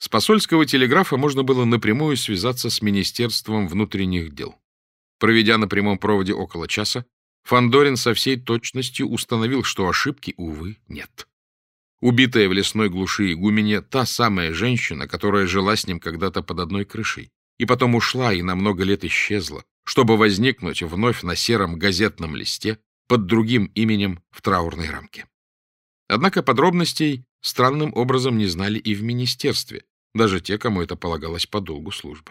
С посольского телеграфа можно было напрямую связаться с Министерством внутренних дел. Проведя на прямом проводе около часа, Фандорин со всей точностью установил, что ошибки, увы, нет. Убитая в лесной глуши игуменья та самая женщина, которая жила с ним когда-то под одной крышей, и потом ушла и на много лет исчезла, чтобы возникнуть вновь на сером газетном листе под другим именем в траурной рамке. Однако подробностей странным образом не знали и в министерстве, даже те, кому это полагалось по долгу службы.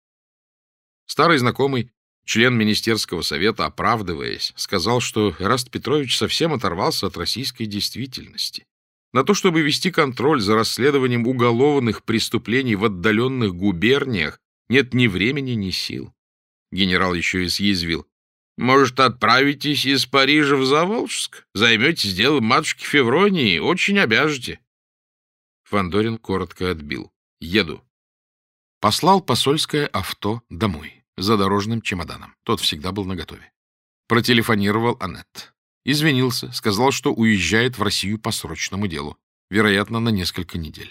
Старый знакомый, член министерского совета, оправдываясь, сказал, что Эраст Петрович совсем оторвался от российской действительности. На то, чтобы вести контроль за расследованием уголовных преступлений в отдаленных губерниях, нет ни времени, ни сил. Генерал еще и съязвил: «Может, отправитесь из Парижа в Заволжск? Займетесь делом матушки Февронии, очень обяжете». Фандорин коротко отбил: «Еду». Послал посольское авто домой за дорожным чемоданом. Тот всегда был наготове. Протелефонировал Аннет. Извинился, сказал, что уезжает в Россию по срочному делу, вероятно, на несколько недель.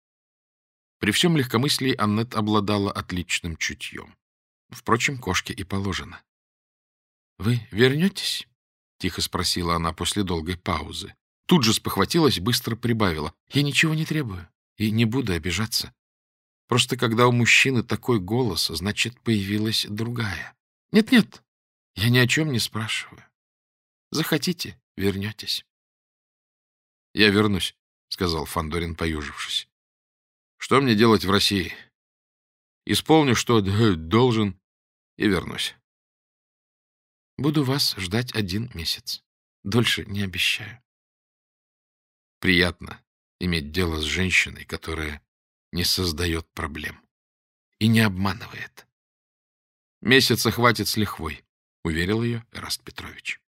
При всем легкомыслии Аннет обладала отличным чутьем. Впрочем, кошке и положено. — Вы вернетесь? — тихо спросила она после долгой паузы. Тут же спохватилась, быстро прибавила: — Я ничего не требую и не буду обижаться. Просто когда у мужчины такой голос, значит, появилась другая. Нет-нет, я ни о чем не спрашиваю. Захотите — вернетесь. — Я вернусь, — сказал Фандорин, поюжившись. — Что мне делать в России? Исполню, что должен, и вернусь. Буду вас ждать 1 месяц. Дольше не обещаю. Приятно иметь дело с женщиной, которая не создает проблем и не обманывает. Месяца хватит с лихвой, — уверил ее Эраст Петрович.